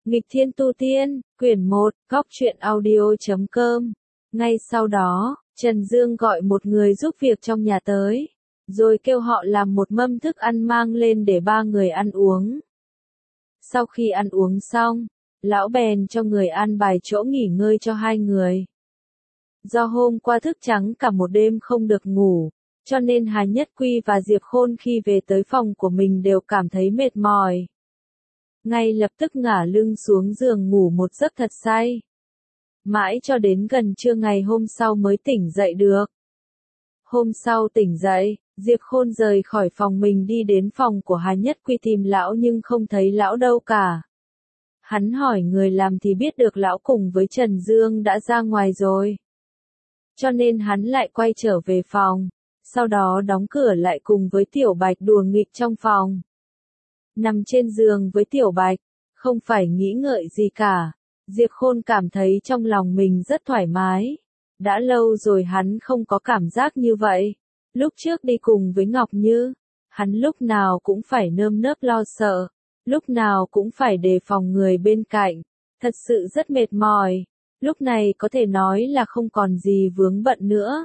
Nghịch Thiên Tu Tiên, quyển 1, Góc Truyện Audio.com. Ngay sau đó, Trần Dương gọi một người giúp việc trong nhà tới, rồi kêu họ làm một mâm thức ăn mang lên để ba người ăn uống. Sau khi ăn uống xong, lão bèn cho người an bài chỗ nghỉ ngơi cho hai người. Do hôm qua thức trắng cả một đêm không được ngủ, cho nên Hà Nhất Quy và Diệp Khôn khi về tới phòng của mình đều cảm thấy mệt mỏi. Ngay lập tức ngả lưng xuống giường ngủ một giấc thật say. Mãi cho đến gần trưa ngày hôm sau mới tỉnh dậy được. Hôm sau tỉnh dậy, Diệp Khôn rời khỏi phòng mình đi đến phòng của Hà Nhất Quy tìm lão nhưng không thấy lão đâu cả. Hắn hỏi người làm thì biết được lão cùng với Trần Dương đã ra ngoài rồi. Cho nên hắn lại quay trở về phòng, sau đó đóng cửa lại cùng với Tiểu Bạch đùa nghịch trong phòng. Nằm trên giường với Tiểu Bạch, không phải nghĩ ngợi gì cả, Diệp Khôn cảm thấy trong lòng mình rất thoải mái. Đã lâu rồi hắn không có cảm giác như vậy. Lúc trước đi cùng với Ngọc Như, hắn lúc nào cũng phải nơm nớp lo sợ, lúc nào cũng phải đề phòng người bên cạnh, thật sự rất mệt mỏi. Lúc này có thể nói là không còn gì vướng bận nữa.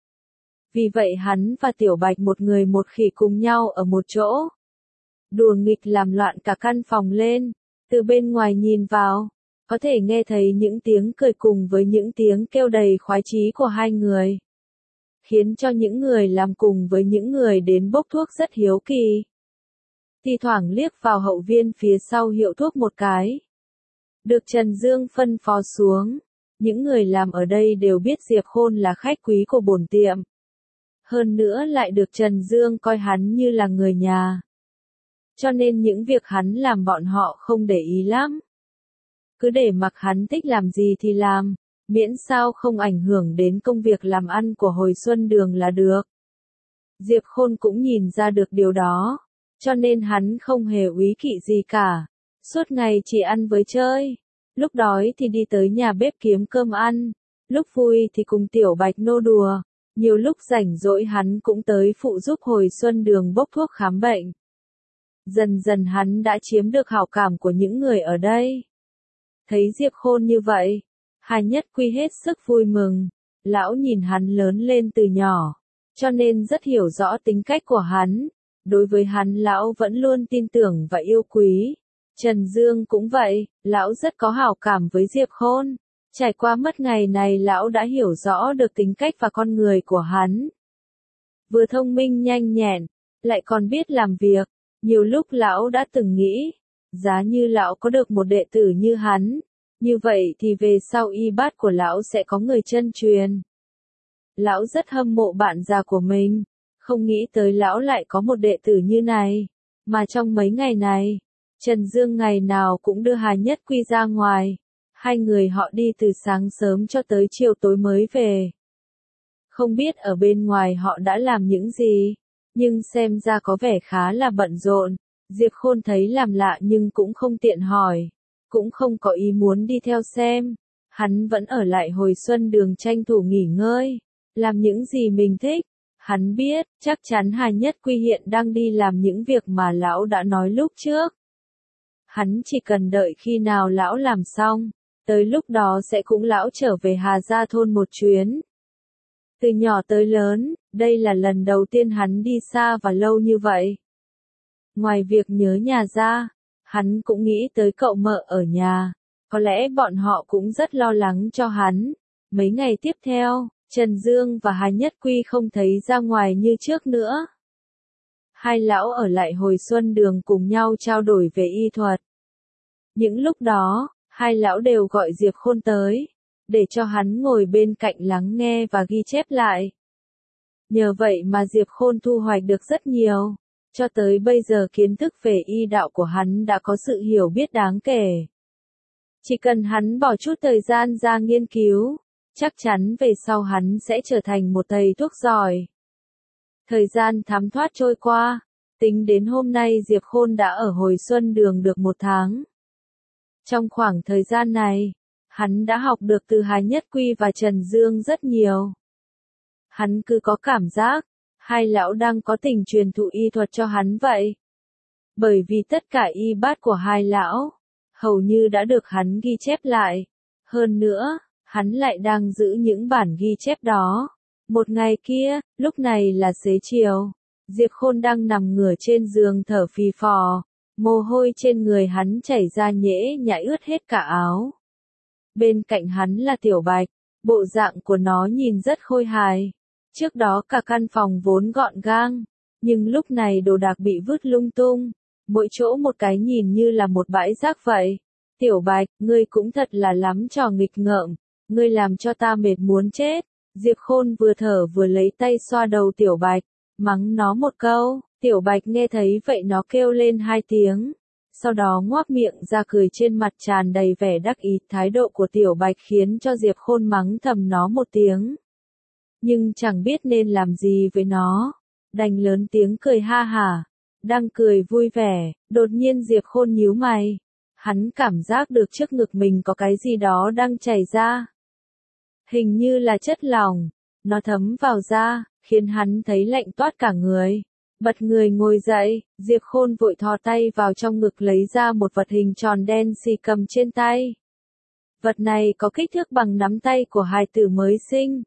Vì vậy hắn và Tiểu Bạch một người một khỉ cùng nhau ở một chỗ. Đùa nghịch làm loạn cả căn phòng lên, từ bên ngoài nhìn vào, có thể nghe thấy những tiếng cười cùng với những tiếng kêu đầy khoái chí của hai người. Khiến cho những người làm cùng với những người đến bốc thuốc rất hiếu kỳ. Thi thoảng liếc vào hậu viên phía sau hiệu thuốc một cái. Được Trần Dương phân phó xuống, những người làm ở đây đều biết Diệp Khôn là khách quý của bổn tiệm. Hơn nữa lại được Trần Dương coi hắn như là người nhà. Cho nên những việc hắn làm bọn họ không để ý lắm. Cứ để mặc hắn thích làm gì thì làm, miễn sao không ảnh hưởng đến công việc làm ăn của Hồi Xuân Đường là được. Diệp Khôn cũng nhìn ra được điều đó, cho nên hắn không hề úy kỵ gì cả, suốt ngày chỉ ăn với chơi. Lúc đói thì đi tới nhà bếp kiếm cơm ăn, lúc vui thì cùng Tiểu Bạch nô đùa, nhiều lúc rảnh rỗi hắn cũng tới phụ giúp Hồi Xuân Đường bốc thuốc khám bệnh. Dần dần hắn đã chiếm được hảo cảm của những người ở đây. Thấy Diệp Khôn như vậy, Hà Nhất Quy hết sức vui mừng. Lão nhìn hắn lớn lên từ nhỏ, cho nên rất hiểu rõ tính cách của hắn. Đối với hắn lão vẫn luôn tin tưởng và yêu quý. Trần Dương cũng vậy, lão rất có hảo cảm với Diệp Khôn. Trải qua mất ngày này lão đã hiểu rõ được tính cách và con người của hắn. Vừa thông minh nhanh nhẹn, lại còn biết làm việc. Nhiều lúc lão đã từng nghĩ, giá như lão có được một đệ tử như hắn, như vậy thì về sau y bát của lão sẽ có người chân truyền. Lão rất hâm mộ bạn già của mình, không nghĩ tới lão lại có một đệ tử như này. Mà trong mấy ngày này, Trần Dương ngày nào cũng đưa Hà Nhất Quy ra ngoài. Hai người họ đi từ sáng sớm cho tới chiều tối mới về. Không biết ở bên ngoài họ đã làm những gì, nhưng xem ra có vẻ khá là bận rộn. Diệp Khôn thấy làm lạ nhưng cũng không tiện hỏi, cũng không có ý muốn đi theo xem. Hắn vẫn ở lại Hồi Xuân Đường tranh thủ nghỉ ngơi, làm những gì mình thích. Hắn biết, chắc chắn Hà Nhất Quy hiện đang đi làm những việc mà lão đã nói lúc trước. Hắn chỉ cần đợi khi nào lão làm xong, tới lúc đó sẽ cùng lão trở về Hà Gia thôn một chuyến. Từ nhỏ tới lớn, đây là lần đầu tiên hắn đi xa và lâu như vậy. Ngoài việc nhớ nhà ra, hắn cũng nghĩ tới cậu mợ ở nhà. Có lẽ bọn họ cũng rất lo lắng cho hắn. Mấy ngày tiếp theo, Trần Dương và Hà Nhất Quy không thấy ra ngoài như trước nữa. Hai lão ở lại Hồi Xuân Đường cùng nhau trao đổi về y thuật. Những lúc đó, hai lão đều gọi Diệp Khôn tới, để cho hắn ngồi bên cạnh lắng nghe và ghi chép lại. Nhờ vậy mà Diệp Khôn thu hoạch được rất nhiều. Cho tới bây giờ kiến thức về y đạo của hắn đã có sự hiểu biết đáng kể. Chỉ cần hắn bỏ chút thời gian ra nghiên cứu, chắc chắn về sau hắn sẽ trở thành một thầy thuốc giỏi. Thời gian thấm thoát trôi qua, tính đến hôm nay Diệp Khôn đã ở Hồi Xuân Đường được 1 tháng. Trong khoảng thời gian này, hắn đã học được từ Hà Nhất Quy và Trần Dương rất nhiều. Hắn cứ có cảm giác, hai lão đang có tình truyền thụ y thuật cho hắn vậy. Bởi vì tất cả y bát của hai lão, hầu như đã được hắn ghi chép lại. Hơn nữa, hắn lại đang giữ những bản ghi chép đó. Một ngày kia, lúc này là xế chiều, Diệp Khôn đang nằm ngửa trên giường thở phì phò, mồ hôi trên người hắn chảy ra nhễ nhại ướt hết cả áo. Bên cạnh hắn là Tiểu Bạch, bộ dạng của nó nhìn rất khôi hài. Trước đó cả căn phòng vốn gọn gàng, nhưng lúc này đồ đạc bị vứt lung tung, mỗi chỗ một cái nhìn như là một bãi rác vậy. Tiểu Bạch, ngươi cũng thật là lắm trò nghịch ngợm, ngươi làm cho ta mệt muốn chết. Diệp Khôn vừa thở vừa lấy tay xoa đầu Tiểu Bạch, mắng nó một câu. Tiểu Bạch nghe thấy vậy nó kêu lên 2 tiếng, sau đó ngoác miệng ra cười, trên mặt tràn đầy vẻ đắc ý. Thái độ của Tiểu Bạch khiến cho Diệp Khôn mắng thầm nó một tiếng, nhưng chẳng biết nên làm gì với nó, đành lớn tiếng cười ha hả. Đang cười vui vẻ, đột nhiên Diệp Khôn nhíu mày. Hắn cảm giác được trước ngực mình có cái gì đó đang chảy ra. Hình như là chất lỏng, nó thấm vào da, khiến hắn thấy lạnh toát cả người. Bật người ngồi dậy, Diệp Khôn vội thò tay vào trong ngực lấy ra một vật hình tròn đen xì cầm trên tay. Vật này có kích thước bằng nắm tay của hài tử mới sinh.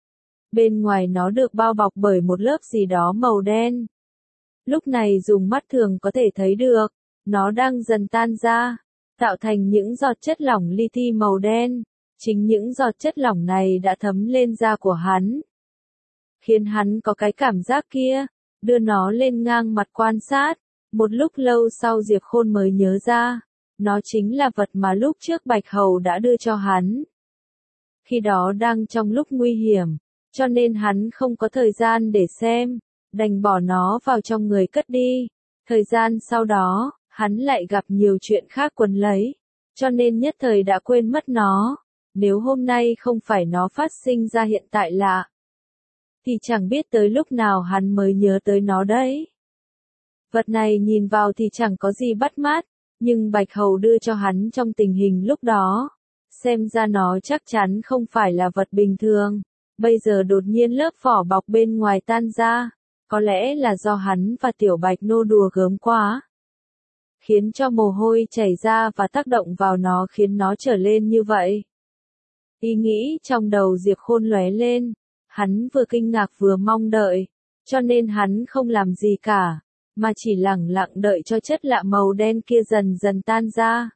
Bên ngoài nó được bao bọc bởi một lớp gì đó màu đen. Lúc này dùng mắt thường có thể thấy được, nó đang dần tan ra, tạo thành những giọt chất lỏng li ti màu đen. Chính những giọt chất lỏng này đã thấm lên da của hắn, khiến hắn có cái cảm giác kia. Đưa nó lên ngang mặt quan sát, một lúc lâu sau Diệp Khôn mới nhớ ra, nó chính là vật mà lúc trước Bạch Hầu đã đưa cho hắn. Khi đó đang trong lúc nguy hiểm, cho nên hắn không có thời gian để xem, đành bỏ nó vào trong người cất đi. Thời gian sau đó, hắn lại gặp nhiều chuyện khác quấn lấy, cho nên nhất thời đã quên mất nó. Nếu hôm nay không phải nó phát sinh ra hiện tại lạ, thì chẳng biết tới lúc nào hắn mới nhớ tới nó đấy. Vật này nhìn vào thì chẳng có gì bắt mắt, nhưng Bạch Hầu đưa cho hắn trong tình hình lúc đó, xem ra nó chắc chắn không phải là vật bình thường. Bây giờ đột nhiên lớp vỏ bọc bên ngoài tan ra, có lẽ là do hắn và Tiểu Bạch nô đùa gớm quá, khiến cho mồ hôi chảy ra và tác động vào nó khiến nó trở lên như vậy. Ý nghĩ trong đầu Diệp Khôn lóe lên, hắn vừa kinh ngạc vừa mong đợi, cho nên hắn không làm gì cả, mà chỉ lẳng lặng đợi cho chất lạ màu đen kia dần dần tan ra.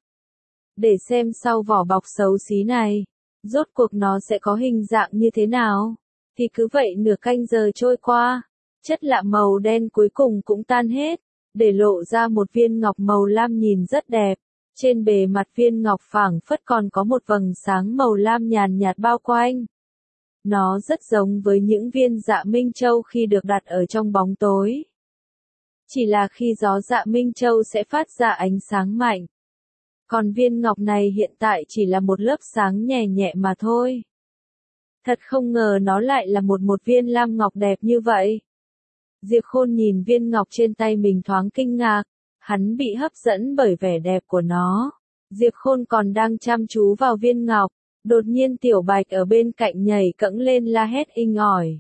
Để xem sau vỏ bọc xấu xí này, rốt cuộc nó sẽ có hình dạng như thế nào. Thì cứ vậy nửa canh giờ trôi qua, chất lạ màu đen cuối cùng cũng tan hết, để lộ ra một viên ngọc màu lam nhìn rất đẹp. Trên bề mặt viên ngọc phảng phất còn có một vầng sáng màu lam nhàn nhạt bao quanh. Nó rất giống với những viên Dạ Minh Châu khi được đặt ở trong bóng tối. Chỉ là khi gió Dạ Minh Châu sẽ phát ra ánh sáng mạnh. Còn viên ngọc này hiện tại chỉ là một lớp sáng nhẹ nhẹ mà thôi. Thật không ngờ nó lại là một viên lam ngọc đẹp như vậy. Diệp Khôn nhìn viên ngọc trên tay mình thoáng kinh ngạc. Hắn bị hấp dẫn bởi vẻ đẹp của nó. Diệp Khôn còn đang chăm chú vào viên ngọc, đột nhiên Tiểu Bạch ở bên cạnh nhảy cẫng lên la hét inh ỏi.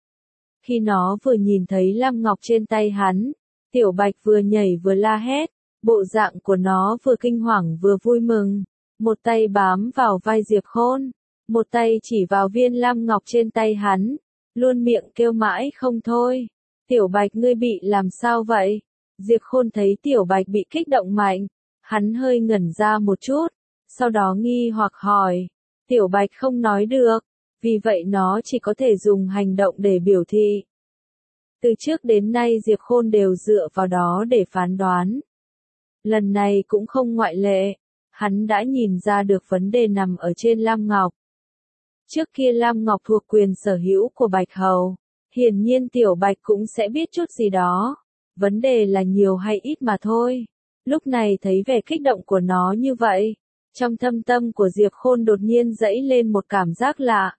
Khi nó vừa nhìn thấy lam ngọc trên tay hắn, Tiểu Bạch vừa nhảy vừa la hét, bộ dạng của nó vừa kinh hoàng vừa vui mừng. Một tay bám vào vai Diệp Khôn, một tay chỉ vào viên lam ngọc trên tay hắn, luôn miệng kêu mãi không thôi. Tiểu Bạch, ngươi bị làm sao vậy? Diệp Khôn thấy Tiểu Bạch bị kích động mạnh, hắn hơi ngẩn ra một chút, sau đó nghi hoặc hỏi. Tiểu Bạch không nói được, vì vậy nó chỉ có thể dùng hành động để biểu thị. Từ trước đến nay Diệp Khôn đều dựa vào đó để phán đoán. Lần này cũng không ngoại lệ, hắn đã nhìn ra được vấn đề nằm ở trên lam ngọc. Trước kia lam ngọc thuộc quyền sở hữu của Bạch Hầu, hiển nhiên Tiểu Bạch cũng sẽ biết chút gì đó. Vấn đề là nhiều hay ít mà thôi. Lúc này thấy vẻ kích động của nó như vậy, trong thâm tâm của Diệp Khôn đột nhiên dấy lên một cảm giác lạ.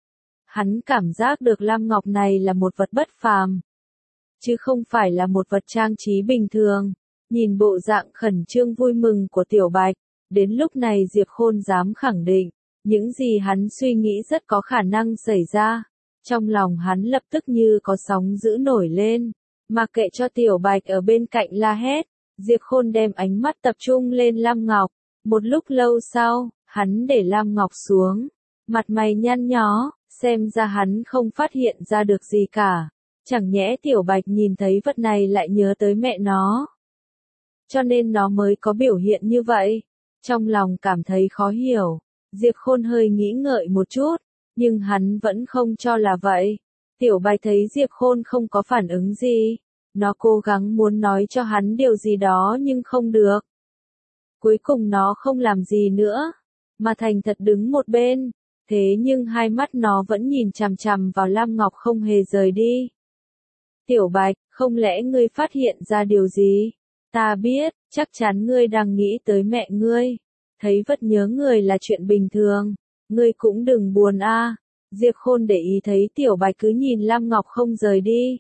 Hắn cảm giác được lam ngọc này là một vật bất phàm, chứ không phải là một vật trang trí bình thường. Nhìn bộ dạng khẩn trương vui mừng của Tiểu Bạch, đến lúc này Diệp Khôn dám khẳng định, những gì hắn suy nghĩ rất có khả năng xảy ra. Trong lòng hắn lập tức như có sóng dữ nổi lên. Mặc kệ cho Tiểu Bạch ở bên cạnh la hét, Diệp Khôn đem ánh mắt tập trung lên lam ngọc, Một lúc lâu sau, hắn để Lam Ngọc xuống, mặt mày nhăn nhó, xem ra hắn không phát hiện ra được gì cả. Chẳng nhẽ Tiểu Bạch nhìn thấy vật này lại nhớ tới mẹ nó. Cho nên nó mới có biểu hiện như vậy. Trong lòng cảm thấy khó hiểu, Diệp Khôn hơi nghĩ ngợi một chút, nhưng hắn vẫn không cho là vậy. Tiểu Bạch thấy Diệp Khôn không có phản ứng gì, nó cố gắng muốn nói cho hắn điều gì đó nhưng không được. Cuối cùng nó không làm gì nữa, mà thành thật đứng một bên, thế nhưng hai mắt nó vẫn nhìn chằm chằm vào Lam Ngọc không hề rời đi. Tiểu Bạch, không lẽ ngươi phát hiện ra điều gì? Ta biết, chắc chắn ngươi đang nghĩ tới mẹ ngươi. Thấy vật nhớ người là chuyện bình thường, ngươi cũng đừng buồn a. Diệp Khôn để ý thấy Tiểu Bạch cứ nhìn Lam Ngọc không rời đi.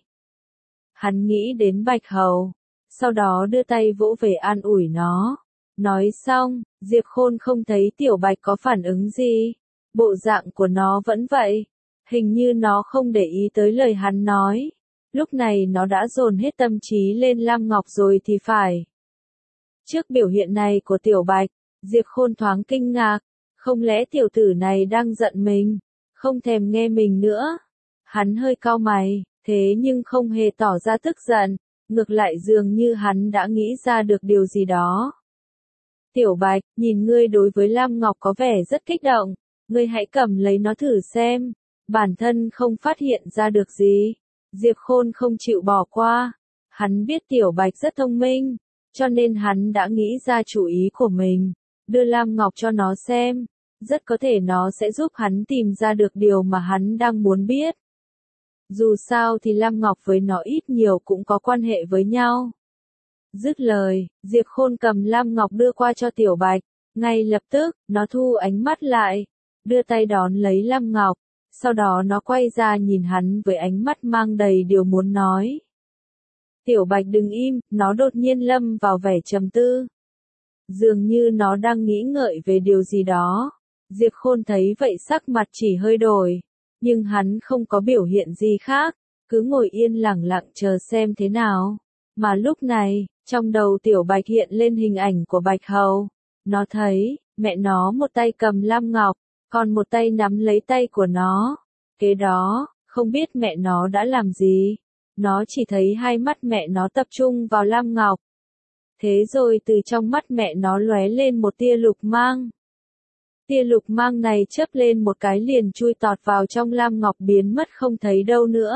Hắn nghĩ đến Bạch Hầu, sau đó đưa tay vỗ về an ủi nó. Nói xong, Diệp Khôn không thấy Tiểu Bạch có phản ứng gì. Bộ dạng của nó vẫn vậy. Hình như nó không để ý tới lời hắn nói. Lúc này nó đã dồn hết tâm trí lên Lam Ngọc rồi thì phải. Trước biểu hiện này của Tiểu Bạch, Diệp Khôn thoáng kinh ngạc. Không lẽ tiểu tử này đang giận mình, không thèm nghe mình nữa. Hắn hơi cau mày, thế nhưng không hề tỏ ra tức giận. Ngược lại dường như hắn đã nghĩ ra được điều gì đó. Tiểu Bạch, nhìn ngươi đối với Lam Ngọc có vẻ rất kích động. Ngươi hãy cầm lấy nó thử xem. Bản thân không phát hiện ra được gì. Diệp Khôn không chịu bỏ qua. Hắn biết Tiểu Bạch rất thông minh, cho nên hắn đã nghĩ ra chủ ý của mình. Đưa Lam Ngọc cho nó xem. Rất có thể nó sẽ giúp hắn tìm ra được điều mà hắn đang muốn biết. Dù sao thì Lam Ngọc với nó ít nhiều cũng có quan hệ với nhau. Dứt lời, Diệp Khôn cầm Lam Ngọc đưa qua cho Tiểu Bạch. Ngay lập tức, nó thu ánh mắt lại, đưa tay đón lấy Lam Ngọc. Sau đó nó quay ra nhìn hắn với ánh mắt mang đầy điều muốn nói. Tiểu Bạch đừng im, nó đột nhiên lâm vào vẻ trầm tư. Dường như nó đang nghĩ ngợi về điều gì đó. Diệp Khôn thấy vậy sắc mặt chỉ hơi đổi. Nhưng hắn không có biểu hiện gì khác, cứ ngồi yên lặng lặng chờ xem thế nào. Mà lúc này, trong đầu Tiểu Bạch hiện lên hình ảnh của Bạch Hầu. Nó thấy, mẹ nó một tay cầm Lam Ngọc, còn một tay nắm lấy tay của nó. Kế đó, không biết mẹ nó đã làm gì. Nó chỉ thấy hai mắt mẹ nó tập trung vào Lam Ngọc. Thế rồi từ trong mắt mẹ nó lóe lên một tia lục mang. Tia lục mang này chớp lên một cái liền chui tọt vào trong Lam Ngọc biến mất không thấy đâu nữa.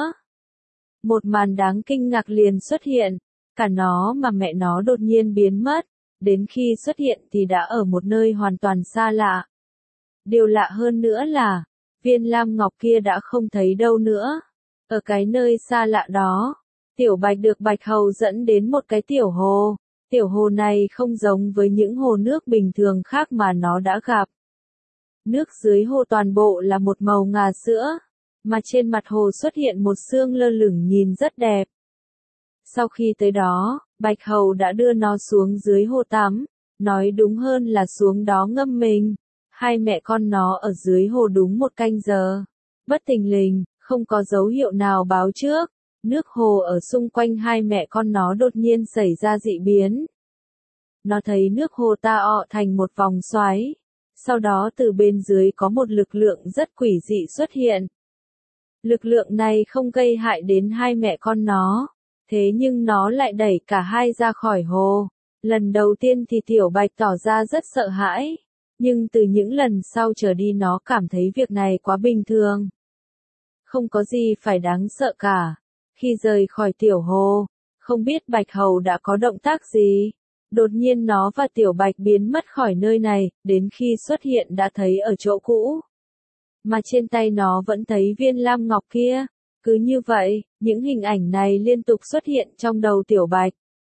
Một màn đáng kinh ngạc liền xuất hiện. Cả nó mà mẹ nó đột nhiên biến mất. Đến khi xuất hiện thì đã ở một nơi hoàn toàn xa lạ. Điều lạ hơn nữa là, viên Lam Ngọc kia đã không thấy đâu nữa. Ở cái nơi xa lạ đó, Tiểu Bạch được Bạch Hầu dẫn đến một cái tiểu hồ. Tiểu hồ này không giống với những hồ nước bình thường khác mà nó đã gặp. Nước dưới hồ toàn bộ là một màu ngà sữa, mà trên mặt hồ xuất hiện một sương lơ lửng nhìn rất đẹp. Sau khi tới đó, Bạch Hầu đã đưa nó xuống dưới hồ tắm, nói đúng hơn là xuống đó ngâm mình. Hai mẹ con nó ở dưới hồ đúng một canh giờ. Bất thình lình, không có dấu hiệu nào báo trước. Nước hồ ở xung quanh hai mẹ con nó đột nhiên xảy ra dị biến. Nó thấy nước hồ tạo thành một vòng xoáy. Sau đó từ bên dưới có một lực lượng rất quỷ dị xuất hiện. Lực lượng này không gây hại đến hai mẹ con nó. Thế nhưng nó lại đẩy cả hai ra khỏi hồ. Lần đầu tiên thì Tiểu Bạch tỏ ra rất sợ hãi. Nhưng từ những lần sau trở đi nó cảm thấy việc này quá bình thường. Không có gì phải đáng sợ cả. Khi rời khỏi tiểu hồ, không biết Bạch Hầu đã có động tác gì. Đột nhiên nó và Tiểu Bạch biến mất khỏi nơi này, đến khi xuất hiện đã thấy ở chỗ cũ. Mà trên tay nó vẫn thấy viên Lam Ngọc kia. Cứ như vậy, những hình ảnh này liên tục xuất hiện trong đầu Tiểu Bạch.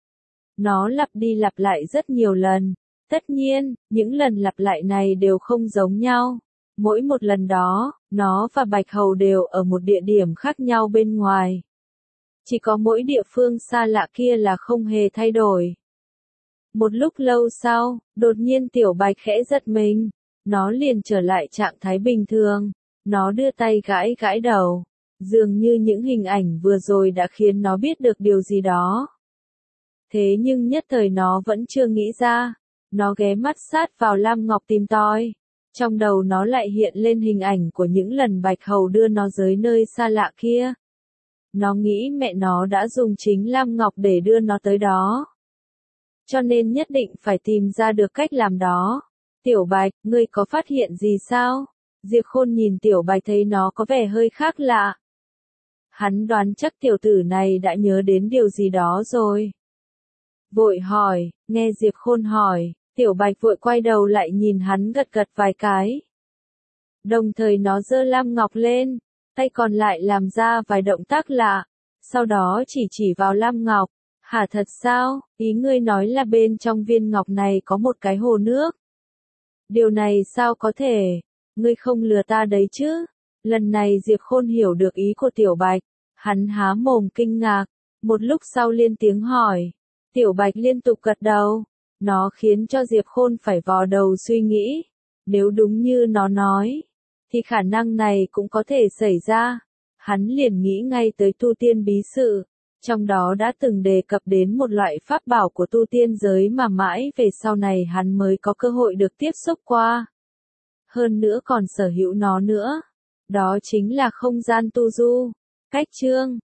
Nó lặp đi lặp lại rất nhiều lần. Tất nhiên, những lần lặp lại này đều không giống nhau. Mỗi một lần đó, nó và Bạch Hầu đều ở một địa điểm khác nhau bên ngoài. Chỉ có mỗi địa phương xa lạ kia là không hề thay đổi. Một lúc lâu sau, đột nhiên Tiểu Bạch khẽ giật mình. Nó liền trở lại trạng thái bình thường. Nó đưa tay gãi gãi đầu. Dường như những hình ảnh vừa rồi đã khiến nó biết được điều gì đó. Thế nhưng nhất thời nó vẫn chưa nghĩ ra. Nó ghé mắt sát vào Lam Ngọc tìm tòi. Trong đầu nó lại hiện lên hình ảnh của những lần Bạch Hầu đưa nó tới nơi xa lạ kia. Nó nghĩ mẹ nó đã dùng chính Lam Ngọc để đưa nó tới đó. Cho nên nhất định phải tìm ra được cách làm đó. Tiểu Bạch, ngươi có phát hiện gì sao? Diệp Khôn nhìn Tiểu Bạch thấy nó có vẻ hơi khác lạ. Hắn đoán chắc tiểu tử này đã nhớ đến điều gì đó rồi. Vội hỏi, nghe Diệp Khôn hỏi, Tiểu Bạch vội quay đầu lại nhìn hắn gật gật vài cái. Đồng thời nó giơ Lam Ngọc lên, tay còn lại làm ra vài động tác lạ, sau đó chỉ vào Lam Ngọc. Hả thật sao, ý ngươi nói là bên trong viên ngọc này có một cái hồ nước. Điều này sao có thể, ngươi không lừa ta đấy chứ. Lần này Diệp Khôn hiểu được ý của Tiểu Bạch, hắn há mồm kinh ngạc, một lúc sau lên tiếng hỏi. Tiểu Bạch liên tục gật đầu, nó khiến cho Diệp Khôn phải vò đầu suy nghĩ. Nếu đúng như nó nói, thì khả năng này cũng có thể xảy ra. Hắn liền nghĩ ngay tới tu tiên bí sự, trong đó đã từng đề cập đến một loại pháp bảo của tu tiên giới mà mãi về sau này hắn mới có cơ hội được tiếp xúc qua. Hơn nữa còn sở hữu nó nữa. Đó chính là không gian tu du. Cách chương